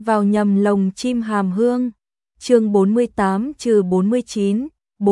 vào nhầm lồng chim hàm hương. Chương 48-49,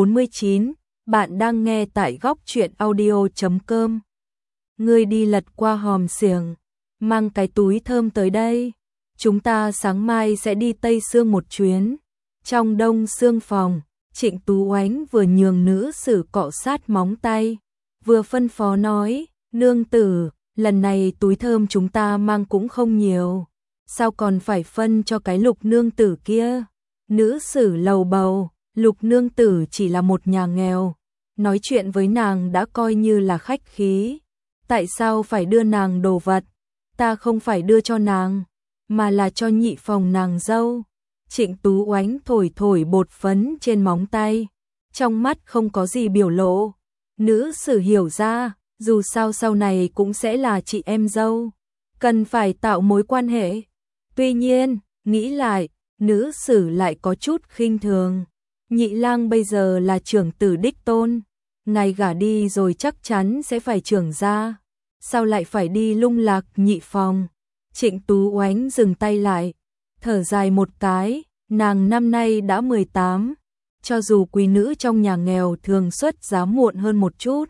49, bạn đang nghe tại góc truyện audio.com. Ngươi đi lật qua hòm xiềng, mang cái túi thơm tới đây. Chúng ta sáng mai sẽ đi Tây Sương một chuyến. Trong đông sương phòng, Trịnh Tú Oánh vừa nhường nữ sử cọ sát móng tay, vừa phân phó nói, nương tử, lần này túi thơm chúng ta mang cũng không nhiều, sao còn phải phân cho cái Lục nương tử kia. Nữ sử lầu bầu, Lục nương tử chỉ là một nhà nghèo, nói chuyện với nàng đã coi như là khách khí. Tại sao phải đưa nàng đồ vật? Ta không phải đưa cho nàng, mà là cho nhị phòng nàng dâu. Trịnh Tú Oánh thổi thổi bột phấn trên móng tay, trong mắt không có gì biểu lộ. Nữ sử hiểu ra, dù sao sau này cũng sẽ là chị em dâu, cần phải tạo mối quan hệ. Tuy nhiên, nghĩ lại, nữ sử lại có chút khinh thường. Nhị lang bây giờ là trưởng tử đích tôn, ngài gả đi rồi chắc chắn sẽ phải trưởng gia, sao lại phải đi lung lạc nhị phòng? Trịnh Tú Oánh dừng tay lại, thở dài một cái, nàng năm nay đã 18, cho dù quý nữ trong nhà nghèo thường xuất giá muộn hơn một chút,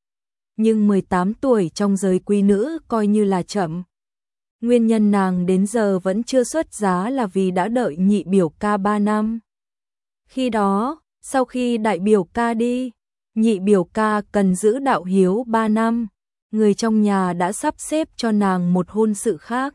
nhưng 18 tuổi trong giới quý nữ coi như là chậm. Nguyên nhân nàng đến giờ vẫn chưa xuất giá là vì đã đợi nhị biểu ca 3 năm. Khi đó, sau khi đại biểu ca đi, nhị biểu ca cần giữ đạo hiếu 3 năm, người trong nhà đã sắp xếp cho nàng một hôn sự khác.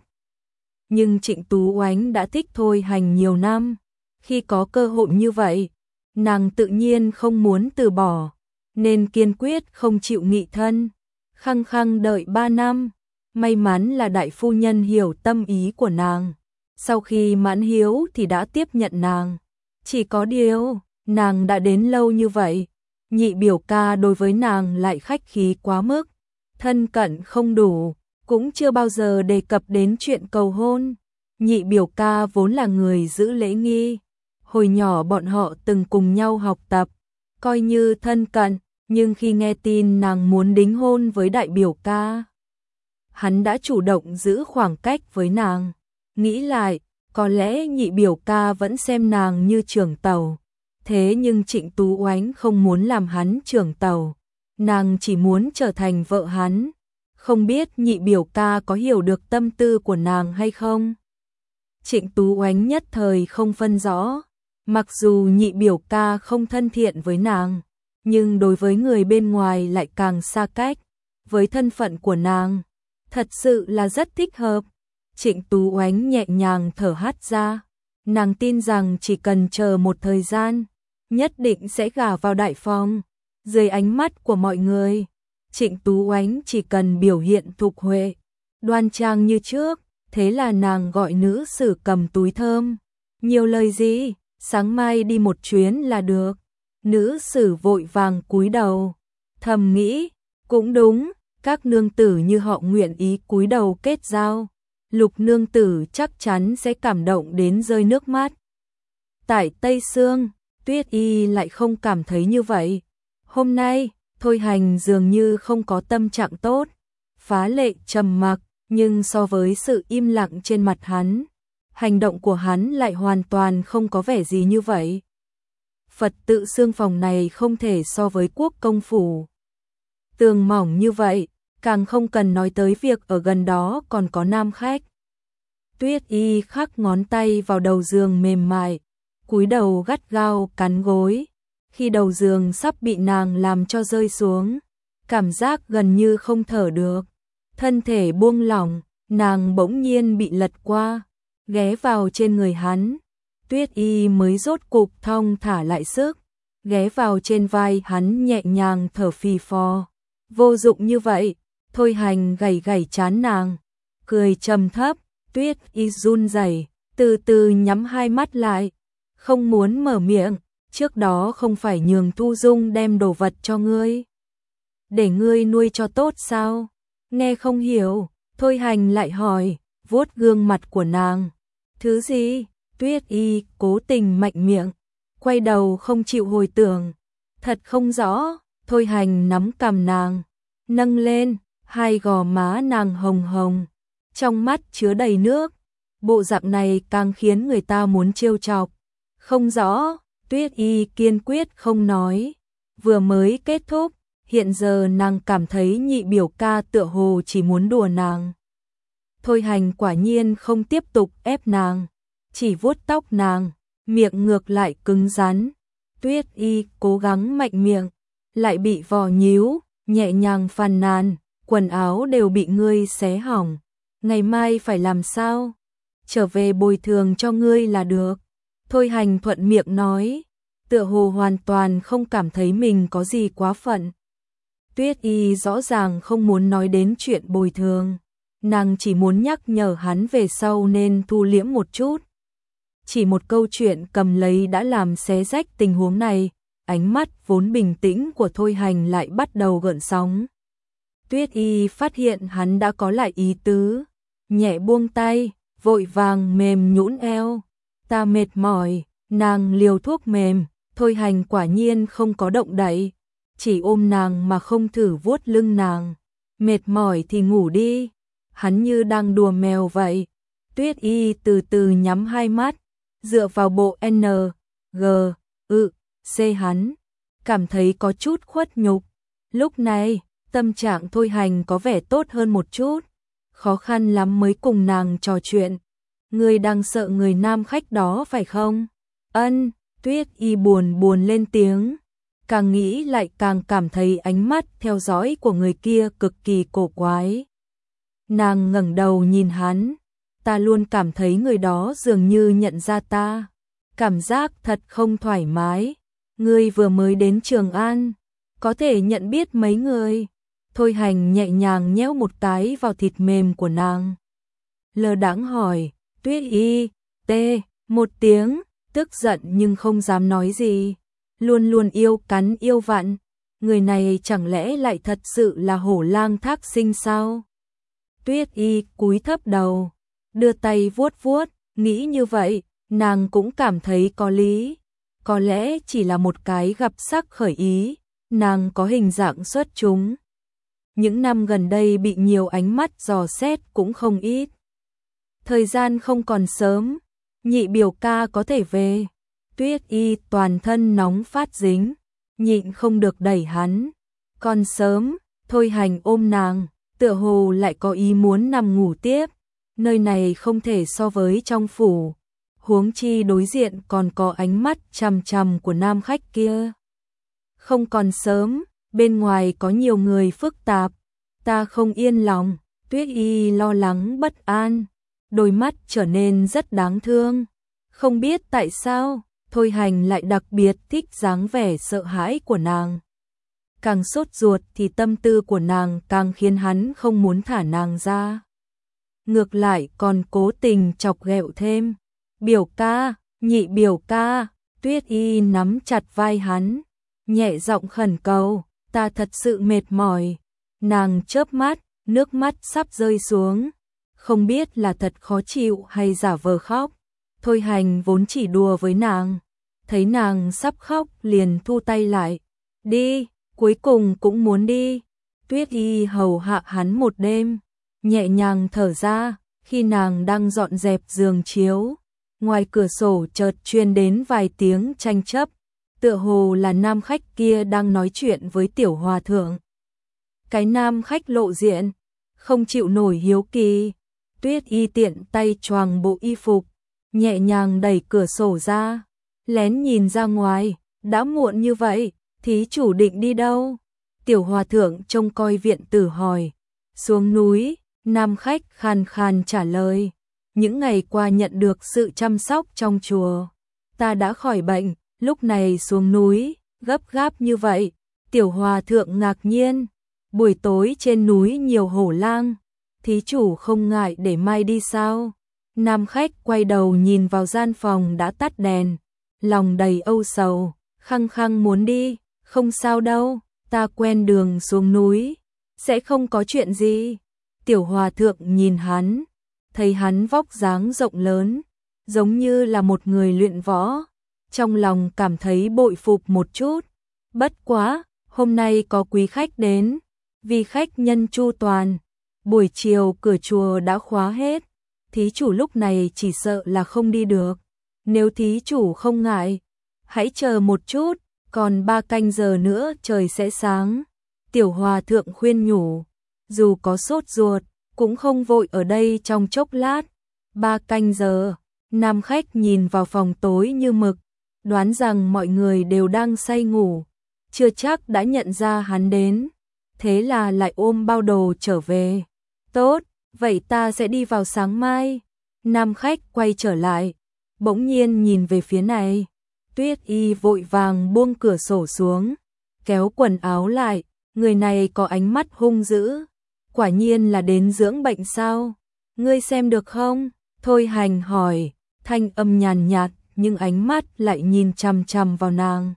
Nhưng Trịnh Tú Oánh đã thích Thôi Hành nhiều năm, khi có cơ hội như vậy, nàng tự nhiên không muốn từ bỏ, nên kiên quyết không chịu nghị thân, khăng khăng đợi 3 năm. May mắn là đại phu nhân hiểu tâm ý của nàng, sau khi mãn hiếu thì đã tiếp nhận nàng. Chỉ có điều, nàng đã đến lâu như vậy, nhị biểu ca đối với nàng lại khách khí quá mức, thân cận không đủ, cũng chưa bao giờ đề cập đến chuyện cầu hôn. Nhị biểu ca vốn là người giữ lễ nghi, hồi nhỏ bọn họ từng cùng nhau học tập, coi như thân cận, nhưng khi nghe tin nàng muốn đính hôn với đại biểu ca, hắn đã chủ động giữ khoảng cách với nàng. Nghĩ lại, có lẽ nhị biểu ca vẫn xem nàng như trưởng tàu, thế nhưng Trịnh Tú Oánh không muốn làm hắn trưởng tàu, nàng chỉ muốn trở thành vợ hắn. Không biết nhị biểu ca có hiểu được tâm tư của nàng hay không? Trịnh Tú Oánh nhất thời không phân rõ, mặc dù nhị biểu ca không thân thiện với nàng, nhưng đối với người bên ngoài lại càng xa cách, với thân phận của nàng, thật sự là rất thích hợp. Trịnh Tú Oánh nhẹ nhàng thở hắt ra, nàng tin rằng chỉ cần chờ một thời gian, nhất định sẽ gả vào đại phòng. Dưới ánh mắt của mọi người, Trịnh Tú Oánh chỉ cần biểu hiện thục huệ, đoan trang như trước, thế là nàng gọi nữ sử cầm túi thơm. Nhiều lời gì, sáng mai đi một chuyến là được. Nữ sử vội vàng cúi đầu, thầm nghĩ, cũng đúng, các nương tử như họ nguyện ý cúi đầu kết giao, Lục nương tử chắc chắn sẽ cảm động đến rơi nước mắt. Tại Tây Sương, Tuyết Y lại không cảm thấy như vậy. Hôm nay, Thôi Hành dường như không có tâm trạng tốt, phá lệ trầm mặc, nhưng so với sự im lặng trên mặt hắn, hành động của hắn lại hoàn toàn không có vẻ gì như vậy. Phật tự xương phòng này không thể so với Quốc công phủ. Tường mỏng như vậy, càng không cần nói tới việc ở gần đó còn có nam khách. Tuyết Y khắc ngón tay vào đầu giường mềm mại, cúi đầu gắt gao cắn gối. Khi đầu giường sắp bị nàng làm cho rơi xuống, cảm giác gần như không thở được. Thân thể buông lỏng, nàng bỗng nhiên bị lật qua, ghé vào trên người hắn. Tuyết Y mới rốt cục thong thả lại sức, ghé vào trên vai hắn nhẹ nhàng thở phì phò. Vô dụng như vậy, Thôi Hành gẩy gẩy trán nàng, cười trầm thấp. Tuyết Y run rẩy, từ từ nhắm hai mắt lại, không muốn mở miệng. Trước đó không phải nhường Thu Dung đem đồ vật cho ngươi, để ngươi nuôi cho tốt sao? Nghe không hiểu, Thôi Hành lại hỏi, vuốt gương mặt của nàng. Thứ gì? Tuyết Y cố tình mạnh miệng, quay đầu không chịu hồi tưởng. Thật không rõ. Thôi Hành nắm cằm nàng, nâng lên, hai gò má nàng hồng hồng, trong mắt chứa đầy nước. bộ dạng này càng khiến người ta muốn trêu chọc. Không rõ, Tuyết Y kiên quyết không nói. Vừa mới kết thúc, hiện giờ nàng cảm thấy nhị biểu ca tựa hồ chỉ muốn đùa nàng. Thôi Hành quả nhiên không tiếp tục ép nàng, chỉ vuốt tóc nàng, miệng ngược lại cứng rắn. Tuyết Y cố gắng mạnh miệng, lại bị vò nhíu, nhẹ nhàng phàn nàn, quần áo đều bị ngươi xé hỏng, ngày mai phải làm sao? Trở về bồi thường cho ngươi là được. Thôi Hành thuận miệng nói, tựa hồ hoàn toàn không cảm thấy mình có gì quá phận. Tuyết Y rõ ràng không muốn nói đến chuyện bồi thường, nàng chỉ muốn nhắc nhở hắn về sau nên thu liễm một chút. Chỉ một câu chuyện cầm lấy đã làm xé rách tình huống này, ánh mắt vốn bình tĩnh của Thôi Hành lại bắt đầu gợn sóng. Tuyết Y phát hiện hắn đã có lại ý tứ, nhẹ buông tay, vội vàng mềm nhũn eo. Ta mệt mỏi, nàng liều thuốc mềm, Thôi Hành quả nhiên không có động đậy, chỉ ôm nàng mà không thử vuốt lưng nàng. Mệt mỏi thì ngủ đi, hắn như đang đùa mèo vậy. Tuyết Y từ từ nhắm hai mắt, dựa vào bộ N, G, C hắn, cảm thấy có chút khuất nhục. Lúc này, tâm trạng Thôi Hành có vẻ tốt hơn một chút, khó khăn lắm mới cùng nàng trò chuyện. Ngươi đang sợ người nam khách đó phải không? Ân, Tuyết Y buồn lên tiếng, càng nghĩ lại càng cảm thấy ánh mắt theo dõi của người kia cực kỳ cổ quái. Nàng ngẩng đầu nhìn hắn, ta luôn cảm thấy người đó dường như nhận ra ta, cảm giác thật không thoải mái. Ngươi vừa mới đến Trường An, có thể nhận biết mấy người? Thôi Hành nhẹ nhàng nhéo một cái vào thịt mềm của nàng, lơ đãng hỏi. Tuyết Y một tiếng, tức giận nhưng không dám nói gì, luôn luôn yêu cắn yêu vặn, người này chẳng lẽ lại thật sự là hổ lang thác sinh sao? Tuyết Y cúi thấp đầu, đưa tay vuốt vuốt, nghĩ như vậy, nàng cũng cảm thấy có lý, có lẽ chỉ là một cái gặp sắc khởi ý, nàng có hình dạng xuất chúng. Những năm gần đây bị nhiều ánh mắt dò xét cũng không ít. Thời gian không còn sớm, nhị biểu ca có thể về. Tuyết Y toàn thân nóng phát dính, nhịn không được đẩy hắn. Còn sớm, Thôi Hành ôm nàng, tựa hồ lại có ý muốn nằm ngủ tiếp. Nơi này không thể so với trong phủ, huống chi đối diện còn có ánh mắt chằm chằm của nam khách kia. Không còn sớm, bên ngoài có nhiều người phức tạp, ta không yên lòng. Tuyết Y lo lắng bất an, đôi mắt trở nên rất đáng thương. Không biết tại sao, Thôi Hành lại đặc biệt thích dáng vẻ sợ hãi của nàng. Càng sốt ruột thì tâm tư của nàng càng khiến hắn không muốn thả nàng ra. Ngược lại còn cố tình chọc ghẹo thêm. Biểu ca, nhị biểu ca. Tuyết Y nắm chặt vai hắn, nhẹ giọng khẩn cầu, ta thật sự mệt mỏi. Nàng chớp mắt, nước mắt sắp rơi xuống, không biết là thật khó chịu hay giả vờ khóc. Thôi Hành vốn chỉ đùa với nàng, thấy nàng sắp khóc liền thu tay lại. Đi, cuối cùng cũng muốn đi. Tuyết Y hầu hạ hắn một đêm, nhẹ nhàng thở ra, khi nàng đang dọn dẹp giường chiếu, ngoài cửa sổ chợt truyền đến vài tiếng tranh chấp, tựa hồ là nam khách kia đang nói chuyện với tiểu hòa thượng. Cái nam khách lộ diện, không chịu nổi hiếu kỳ, Tuyết Y tiện tay choàng bộ y phục, nhẹ nhàng đẩy cửa sổ ra, lén nhìn ra ngoài, đã muộn như vậy, thí chủ định đi đâu? Tiểu hòa thượng trông coi viện tử hỏi. Xuống núi, nam khách khàn khàn trả lời. Những ngày qua nhận được sự chăm sóc trong chùa, ta đã khỏi bệnh, lúc này xuống núi, gấp gáp như vậy. Tiểu hòa thượng ngạc nhiên, buổi tối trên núi nhiều hổ lang, thí chủ không ngại để mai đi sao? Nam khách quay đầu nhìn vào gian phòng đã tắt đèn, lòng đầy âu sầu, khăng khăng muốn đi. Không sao đâu, ta quen đường xuống núi, sẽ không có chuyện gì. Tiểu hòa thượng nhìn hắn, thấy hắn vóc dáng rộng lớn, giống như là một người luyện võ, trong lòng cảm thấy bội phục một chút. Bất quá, hôm nay có quý khách đến, vì khách nhân chu toàn, buổi chiều cửa chùa đã khóa hết, thí chủ lúc này chỉ sợ là không đi được. Nếu thí chủ không ngại, hãy chờ một chút, còn 3 canh giờ nữa trời sẽ sáng. Tiểu hòa thượng khuyên nhủ, dù có sốt ruột, cũng không vội ở đây trong chốc lát. 3 canh giờ, nam khách nhìn vào phòng tối như mực, đoán rằng mọi người đều đang say ngủ, chưa chắc đã nhận ra hắn đến. Thế là lại ôm bao đồ trở về. Tốt, vậy ta sẽ đi vào sáng mai. Nam khách quay trở lại, bỗng nhiên nhìn về phía này. Tuyết Y vội vàng buông cửa sổ xuống, kéo quần áo lại, người này có ánh mắt hung dữ. Quả nhiên là đến dưỡng bệnh sao? Ngươi xem được không? Thôi Hành hỏi, thanh âm nhàn nhạt, nhưng ánh mắt lại nhìn chằm chằm vào nàng.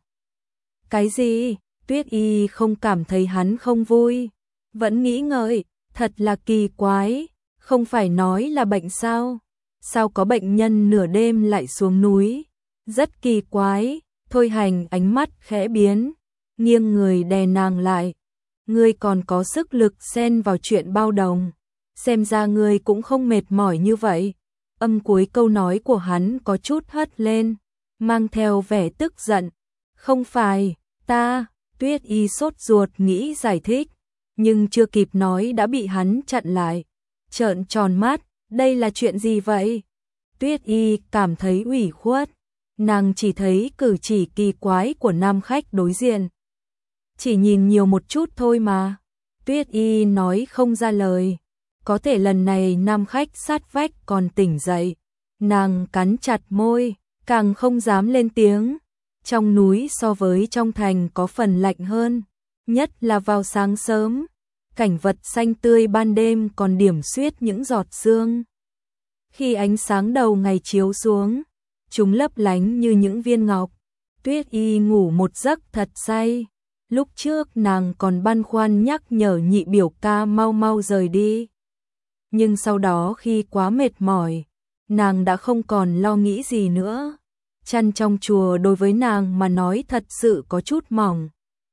Cái gì? Tuyết Y không cảm thấy hắn không vui, vẫn nghĩ ngợi, thật là kỳ quái, không phải nói là bệnh sao? Sao có bệnh nhân nửa đêm lại xuống núi? Rất kỳ quái. Thôi Hành ánh mắt khẽ biến, nghiêng người đè nàng lại. Ngươi còn có sức lực xen vào chuyện bao đồng, xem ra ngươi cũng không mệt mỏi như vậy. Âm cuối câu nói của hắn có chút hất lên, mang theo vẻ tức giận. Không phải, ta. Tuyết Y sốt ruột nghĩ giải thích, nhưng chưa kịp nói đã bị hắn chặn lại. Trợn tròn mắt, đây là chuyện gì vậy? Tuyết Y cảm thấy ủy khuất, nàng chỉ thấy cử chỉ kỳ quái của nam khách đối diện. Chỉ nhìn nhiều một chút thôi mà. Tuyết Y nói không ra lời, có thể lần này nam khách sát vách còn tỉnh dậy. Nàng cắn chặt môi, càng không dám lên tiếng. Trong núi so với trong thành có phần lạnh hơn, nhất là vào sáng sớm, cảnh vật xanh tươi ban đêm còn điểm xuyết những giọt sương. Khi ánh sáng đầu ngày chiếu xuống, chúng lấp lánh như những viên ngọc. Tuyết Y ngủ một giấc thật say. Lúc trước nàng còn băn khoăn nhắc nhở nhị biểu ca mau mau rời đi. Nhưng sau đó khi quá mệt mỏi, nàng đã không còn lo nghĩ gì nữa. Chăn trong chùa đối với nàng mà nói thật sự có chút mỏng.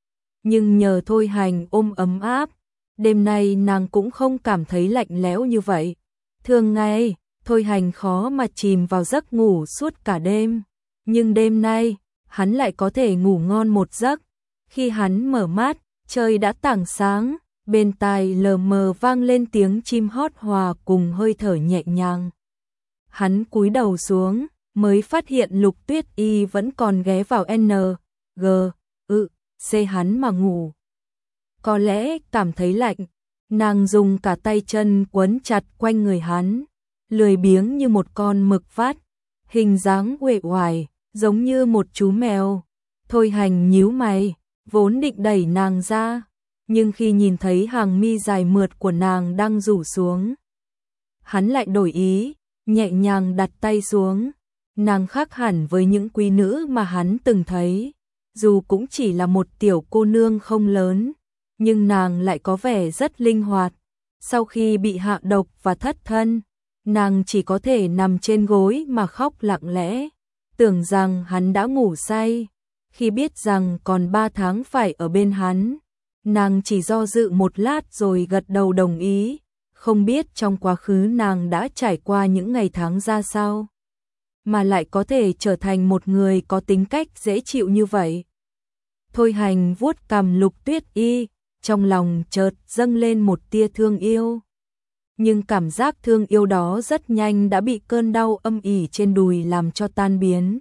Nhưng nhờ Thôi Hành ôm ấm áp, đêm nay nàng cũng không cảm thấy lạnh lẽo như vậy. Thường ngày, Thôi Hành khó mà chìm vào giấc ngủ suốt cả đêm. Nhưng đêm nay, hắn lại có thể ngủ ngon một giấc. Khi hắn mở mắt, trời đã tảng sáng, bên tai lờ mờ vang lên tiếng chim hót hòa cùng hơi thở nhẹ nhàng. Hắn cúi đầu xuống, mới phát hiện Lục Tuyết Y vẫn còn ghé vào C hắn mà ngủ. Có lẽ cảm thấy lạnh, nàng dùng cả tay chân quấn chặt quanh người hắn, lười biếng như một con mực vắt, hình dáng uể oải, giống như một chú mèo. Thôi Hành nhíu mày, vốn định đẩy nàng ra, nhưng khi nhìn thấy hàng mi dài mượt của nàng đang rủ xuống, hắn lại đổi ý, nhẹ nhàng đặt tay xuống. Nàng khác hẳn với những quý nữ mà hắn từng thấy, dù cũng chỉ là một tiểu cô nương không lớn, nhưng nàng lại có vẻ rất linh hoạt. Sau khi bị hạ độc và thất thân, nàng chỉ có thể nằm trên gối mà khóc lặng lẽ, tưởng rằng hắn đã ngủ say. Khi biết rằng còn 3 tháng phải ở bên hắn, nàng chỉ do dự một lát rồi gật đầu đồng ý, không biết trong quá khứ nàng đã trải qua những ngày tháng ra sao, mà lại có thể trở thành một người có tính cách dễ chịu như vậy. Thôi Hành vuốt cằm Lục Tuyết Y, trong lòng chợt dâng lên một tia thương yêu. Nhưng cảm giác thương yêu đó rất nhanh đã bị cơn đau âm ỉ trên đùi làm cho tan biến.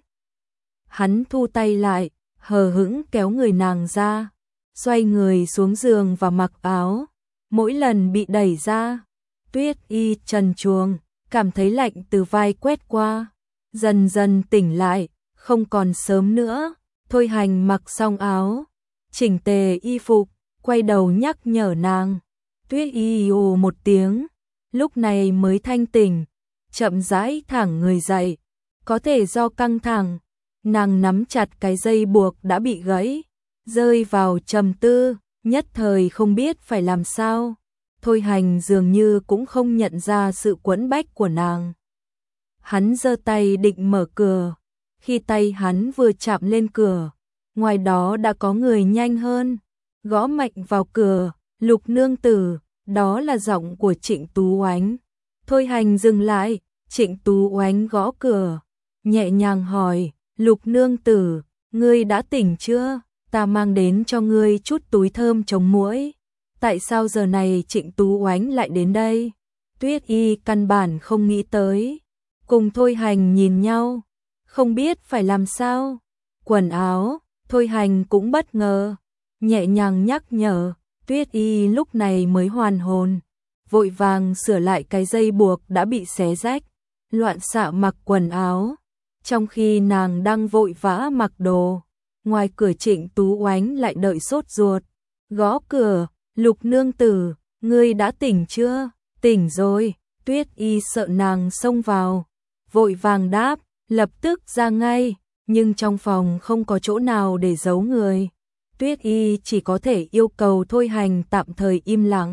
Hắn thu tay lại, hờ hững kéo người nàng ra, xoay người xuống giường và mặc áo. Mỗi lần bị đẩy ra, Tuyết Y trần truồng, cảm thấy lạnh từ vai quét qua, dần dần tỉnh lại, không còn sớm nữa. Thôi Hành mặc xong áo, chỉnh tề y phục, quay đầu nhắc nhở nàng. Tuyết Y ồ một tiếng, lúc này mới thanh tỉnh, chậm rãi thẳng người dậy. Có thể do căng thẳng, nàng nắm chặt cái dây buộc đã bị gãy, rơi vào trầm tư, nhất thời không biết phải làm sao. Thôi Hành dường như cũng không nhận ra sự quẫn bách của nàng. Hắn giơ tay định mở cửa, khi tay hắn vừa chạm lên cửa, ngoài đó đã có người nhanh hơn, gõ mạnh vào cửa. Lục nương tử, đó là giọng của Trịnh Tú Oánh. Thôi Hành dừng lại, Trịnh Tú Oánh gõ cửa, nhẹ nhàng hỏi, Lục nương tử, ngươi đã tỉnh chưa? Ta mang đến cho ngươi chút túi thơm chống muỗi. Tại sao giờ này Trịnh Tú Oánh lại đến đây? Tuyết Y căn bản không nghĩ tới. Cùng Thôi Hành nhìn nhau, không biết phải làm sao. Quần áo, Thôi Hành cũng bất ngờ, nhẹ nhàng nhắc nhở. Tuyết Y lúc này mới hoàn hồn, vội vàng sửa lại cái dây buộc đã bị xé rách, loạn xạ mặc quần áo. Trong khi nàng đang vội vã mặc đồ, ngoài cửa Trịnh Tú Oánh lại đợi sốt ruột, gõ cửa, Lục nương tử, ngươi đã tỉnh chưa? Tỉnh rồi. Tuyết Y sợ nàng xông vào, vội vàng đáp, lập tức ra ngay, nhưng trong phòng không có chỗ nào để giấu người. Tuyết Y chỉ có thể yêu cầu Thôi Hành tạm thời im lặng,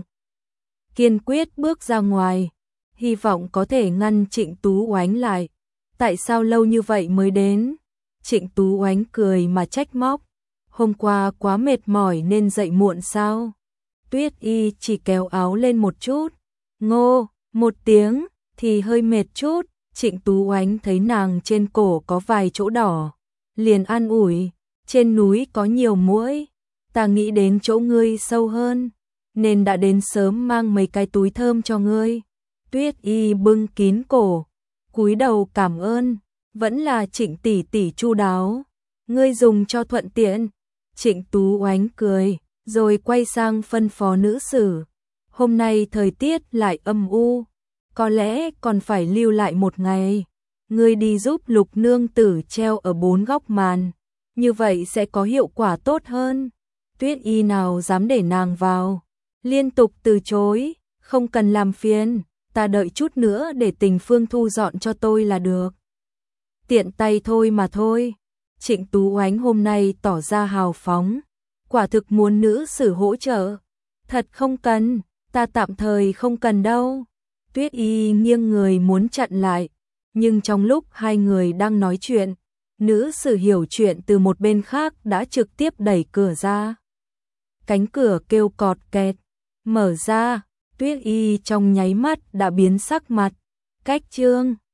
kiên quyết bước ra ngoài, hy vọng có thể ngăn Trịnh Tú Oánh lại. Tại sao lâu như vậy mới đến? Trịnh Tú Oánh cười mà trách móc, hôm qua quá mệt mỏi nên dậy muộn sao? Tuyết Y chỉ kéo áo lên một chút, ngô, một tiếng, thì hơi mệt chút. Trịnh Tú Oánh thấy nàng trên cổ có vài chỗ đỏ, liền an ủi, trên núi có nhiều muỗi, ta nghĩ đến chỗ ngươi sâu hơn, nên đã đến sớm mang mấy cái túi thơm cho ngươi. Tuyết Y bưng kín cổ, cúi đầu cảm ơn, vẫn là Trịnh tỷ tỷ chu đáo, ngươi dùng cho thuận tiện. Trịnh Tú Oánh cười, rồi quay sang phân phó nữ sử, hôm nay thời tiết lại âm u, có lẽ còn phải lưu lại một ngày, ngươi đi giúp Lục nương tử treo ở 4 góc màn, như vậy sẽ có hiệu quả tốt hơn. Tuyết Y nào dám để nàng vào, liên tục từ chối, không cần làm phiền, ta đợi chút nữa để Tình Phương thu dọn cho tôi là được. Tiện tay thôi mà thôi. Trịnh Tú Oánh hôm nay tỏ ra hào phóng, quả thực muốn nữ sử hỗ trợ. Thật không cần, ta tạm thời không cần đâu. Tuyết Y nghiêng người muốn chặn lại, nhưng trong lúc hai người đang nói chuyện, nữ sử hiểu chuyện từ một bên khác đã trực tiếp đẩy cửa ra. Cánh cửa kêu cọt kẹt, mở ra, Tuyết Y trong nháy mắt đã biến sắc mặt. Cách chương